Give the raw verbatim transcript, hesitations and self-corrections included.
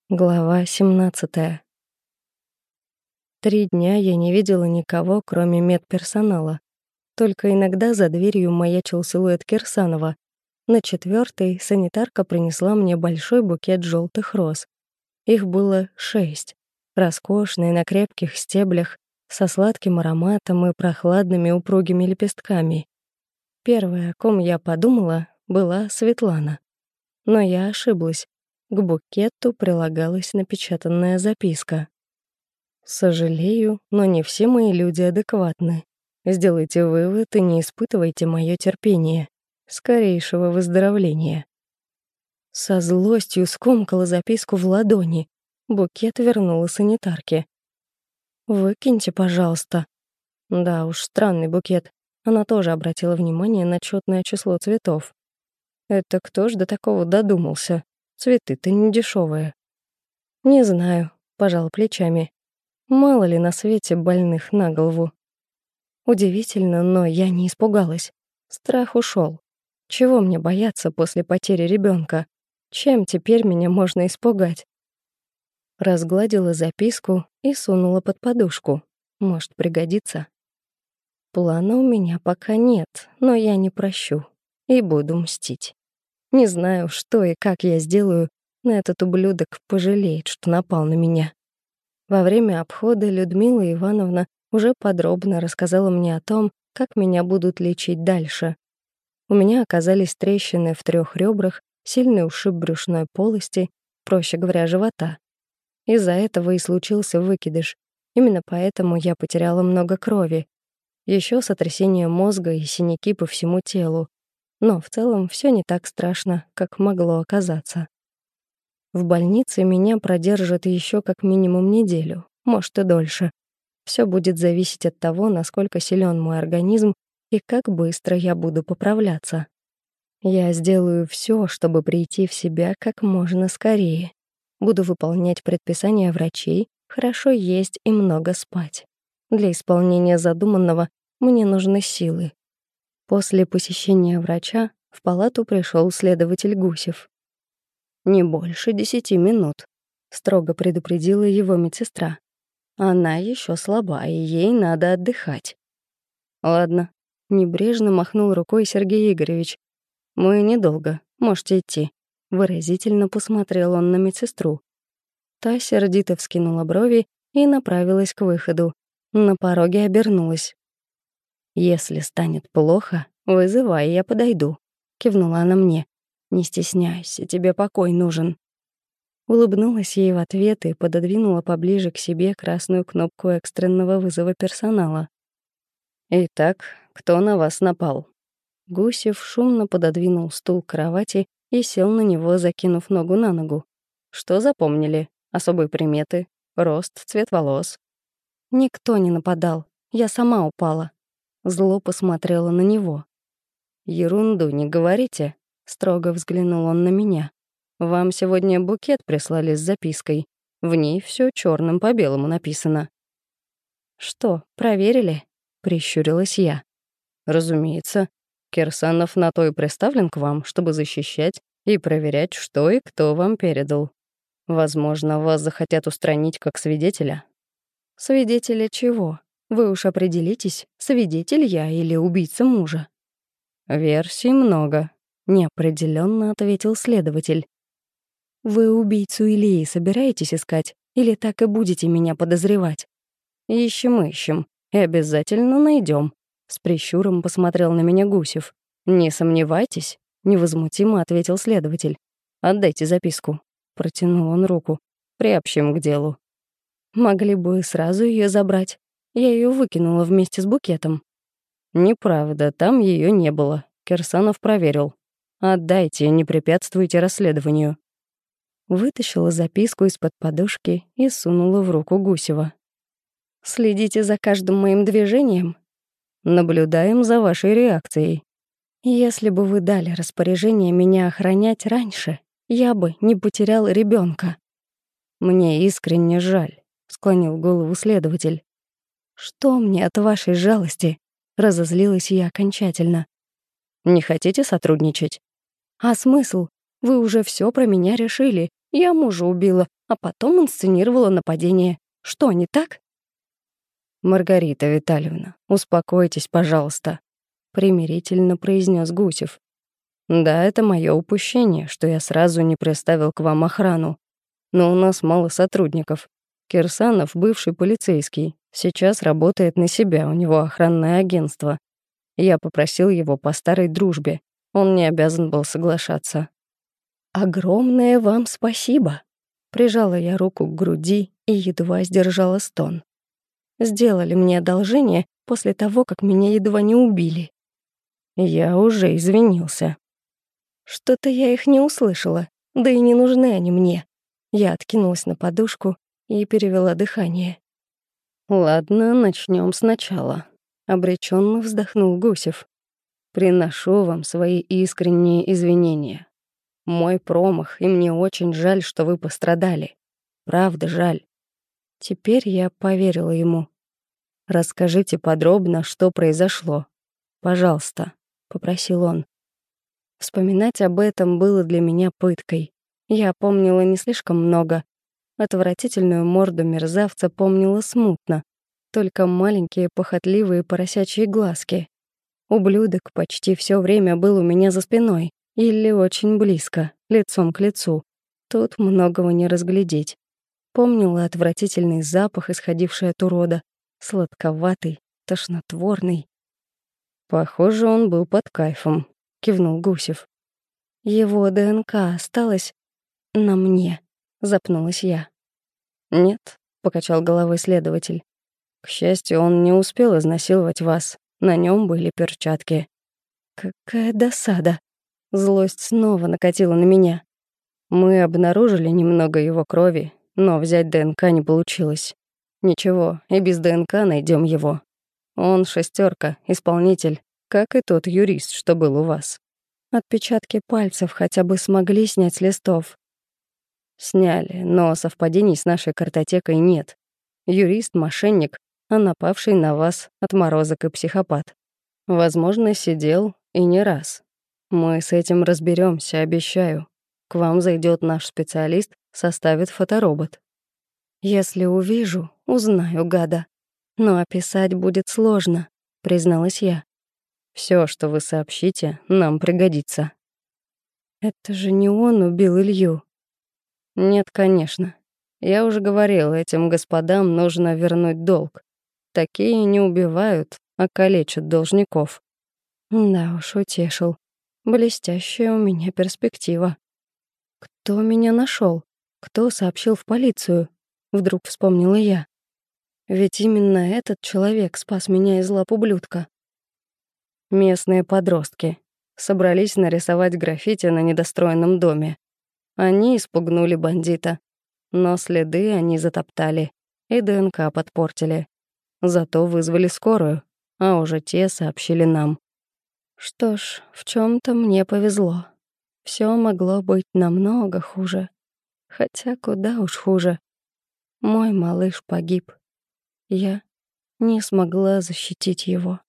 Глава семнадцатая. Три дня я не видела никого, кроме медперсонала. Только иногда за дверью маячил силуэт Кирсанова. На четвертый санитарка принесла мне большой букет желтых роз. Их было шесть. Роскошные, на крепких стеблях, со сладким ароматом и прохладными упругими лепестками. Первая, о ком я подумала, была Светлана. Но я ошиблась. К букету прилагалась напечатанная записка. «Сожалею, но не все мои люди адекватны. Сделайте вывод и не испытывайте мое терпение. Скорейшего выздоровления». Со злостью скомкала записку в ладони. Букет вернула санитарке. «Выкиньте, пожалуйста». Да уж, странный букет. Она тоже обратила внимание на четное число цветов. Это кто ж до такого додумался? Цветы-то не дешевые. «Не знаю», — пожал плечами. «Мало ли на свете больных на голову». Удивительно, но я не испугалась. Страх ушел. Чего мне бояться после потери ребенка? Чем теперь меня можно испугать? Разгладила записку и сунула под подушку. Может, пригодится. Плана у меня пока нет, но я не прощу. И буду мстить. Не знаю, что и как я сделаю, но этот ублюдок пожалеет, что напал на меня. Во время обхода Людмила Ивановна уже подробно рассказала мне о том, как меня будут лечить дальше. У меня оказались трещины в трех ребрах, сильный ушиб брюшной полости, проще говоря, живота. Из-за этого и случился выкидыш. Именно поэтому я потеряла много крови. Еще сотрясение мозга и синяки по всему телу. Но в целом все не так страшно, как могло оказаться. В больнице меня продержат еще как минимум неделю, может и дольше. Все будет зависеть от того, насколько силен мой организм и как быстро я буду поправляться. Я сделаю все, чтобы прийти в себя как можно скорее. Буду выполнять предписания врачей, хорошо есть и много спать. Для исполнения задуманного мне нужны силы. После посещения врача в палату пришел следователь Гусев. «Не больше десяти минут», — строго предупредила его медсестра. «Она еще слаба, и ей надо отдыхать». «Ладно», — небрежно махнул рукой Сергей Игоревич. «Мы недолго, можете идти». Выразительно посмотрел он на медсестру. Та сердито вскинула брови и направилась к выходу. На пороге обернулась. «Если станет плохо, вызывай, я подойду», — кивнула она мне. «Не стесняйся, тебе покой нужен». Улыбнулась ей в ответ и пододвинула поближе к себе красную кнопку экстренного вызова персонала. «Итак, кто на вас напал?» Гусев шумно пододвинул стул к кровати и сел на него, закинув ногу на ногу. «Что запомнили? Особые приметы? Рост, цвет волос?» «Никто не нападал. Я сама упала». Зло посмотрела на него. «Ерунду не говорите», — строго взглянул он на меня. «Вам сегодня букет прислали с запиской. В ней все черным по белому написано». «Что, проверили?» — прищурилась я. «Разумеется. Кирсанов на то и приставлен к вам, чтобы защищать и проверять, что и кто вам передал. Возможно, вас захотят устранить как свидетеля». «Свидетеля чего? Вы уж определитесь, свидетель я или убийца мужа». «Версий много», — неопределенно ответил следователь. «Вы убийцу Ильи собираетесь искать, или так и будете меня подозревать?» «Ищем, ищем, и обязательно найдем. С прищуром посмотрел на меня Гусев. «Не сомневайтесь», — невозмутимо ответил следователь. «Отдайте записку». Протянул он руку. «Приобщим к делу». «Могли бы сразу ее забрать. Я ее выкинула вместе с букетом». «Неправда, там ее не было. Кирсанов проверил. Отдайте, не препятствуйте расследованию». Вытащила записку из-под подушки и сунула в руку Гусева. «Следите за каждым моим движением?» «Наблюдаем за вашей реакцией». «Если бы вы дали распоряжение меня охранять раньше, я бы не потерял ребенка. «Мне искренне жаль», — склонил голову следователь. «Что мне от вашей жалости?» — разозлилась я окончательно. «Не хотите сотрудничать?» «А смысл? Вы уже все про меня решили Я мужа убила, а потом инсценировала нападение. Что, не так? «Маргарита Витальевна, успокойтесь, пожалуйста», — примирительно произнес Гусев. «Да, это мое упущение, что я сразу не приставил к вам охрану. Но у нас мало сотрудников. Кирсанов — бывший полицейский, сейчас работает на себя, у него охранное агентство. Я попросил его по старой дружбе, он не обязан был соглашаться». «Огромное вам спасибо!» Прижала я руку к груди и едва сдержала стон. Сделали мне одолжение после того, как меня едва не убили. Я уже извинился. Что-то я их не услышала, да и не нужны они мне. Я откинулась на подушку и перевела дыхание. «Ладно, начнем сначала», — обреченно вздохнул Гусев. «Приношу вам свои искренние извинения. Мой промах, и мне очень жаль, что вы пострадали. Правда, жаль». Теперь я поверила ему. «Расскажите подробно, что произошло. Пожалуйста», — попросил он. Вспоминать об этом было для меня пыткой. Я помнила не слишком много. Отвратительную морду мерзавца помнила смутно. Только маленькие похотливые поросячьи глазки. Ублюдок почти все время был у меня за спиной. Или очень близко, лицом к лицу. Тут многого не разглядеть. Помнила отвратительный запах, исходивший от урода. Сладковатый, тошнотворный. «Похоже, он был под кайфом», — кивнул Гусев. «Его ДНК осталось на мне», — запнулась я. «Нет», — покачал головой следователь. «К счастью, он не успел изнасиловать вас. На нем были перчатки». Какая досада. Злость снова накатила на меня. Мы обнаружили немного его крови, но взять ДНК не получилось. Ничего, и без ДНК найдем его. Он шестерка, исполнитель, как и тот юрист, что был у вас. Отпечатки пальцев хотя бы смогли снять с листов. Сняли, но совпадений с нашей картотекой нет. Юрист — мошенник, а напавший на вас — отморозок и психопат. Возможно, сидел и не раз. Мы с этим разберемся, обещаю. К вам зайдет наш специалист, составит фоторобот. Если увижу, узнаю гада. Но описать будет сложно, призналась я. Все, что вы сообщите, нам пригодится. Это же не он убил Илью. Нет, конечно. Я уже говорил, этим господам нужно вернуть долг. Такие не убивают, а калечат должников. Да уж, утешил. Блестящая у меня перспектива. Кто меня нашел? Кто сообщил в полицию? Вдруг вспомнила я. Ведь именно этот человек спас меня из лап ублюдка. Местные подростки собрались нарисовать граффити на недостроенном доме. Они испугнули бандита, но следы они затоптали и ДНК подпортили. Зато вызвали скорую, а уже те сообщили нам. Что ж, в чем то мне повезло. Все могло быть намного хуже. Хотя куда уж хуже. Мой малыш погиб. Я не смогла защитить его.